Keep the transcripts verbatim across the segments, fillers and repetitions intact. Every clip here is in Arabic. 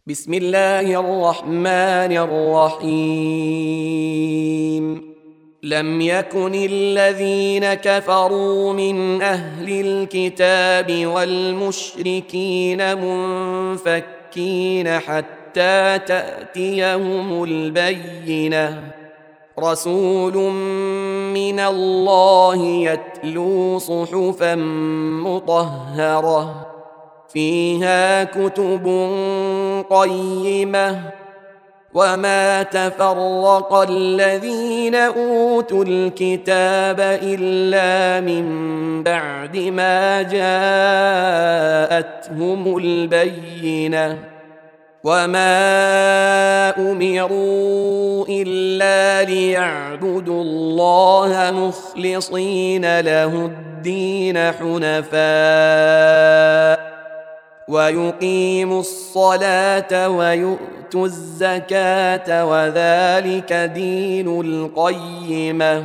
بسم الله الرحمن الرحيم. لم يكن الذين كفروا من أهل الكتاب والمشركين منفكين حتى تأتيهم البينة. رسول من الله يتلو صحفا مطهرة فيها كتب قيمة. وما تفرق الذين أوتوا الكتاب إلا من بعد ما جاءتهم البينة. وما أمروا إلا ليعبدوا الله مخلصين له الدين حنفاء ويقيموا الصلاة ويؤتوا الزكاة وذلك دين القيمة.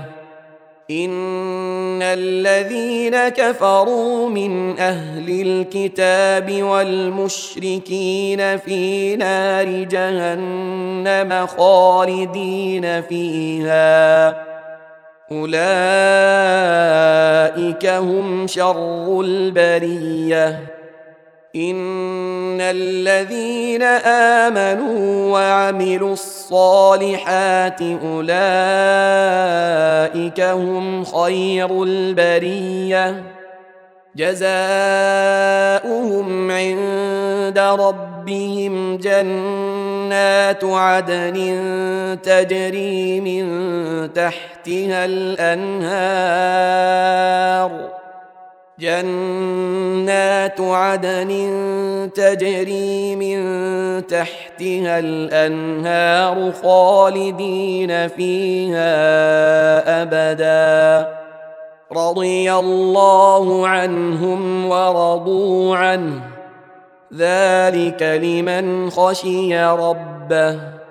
إن الذين كفروا من أهل الكتاب والمشركين في نار جهنم خالدين فيها أولئك هم شر البرية. إن الذين آمنوا وعملوا الصالحات أولئك هم خير البرية. جزاؤهم عند ربهم جنات عدن تجري من تحتها الأنهار جنات عدن تجري من تحتها الأنهار خالدين فيها أبدا. رضي الله عنهم ورضوا عنه ذلك لمن خشي ربه.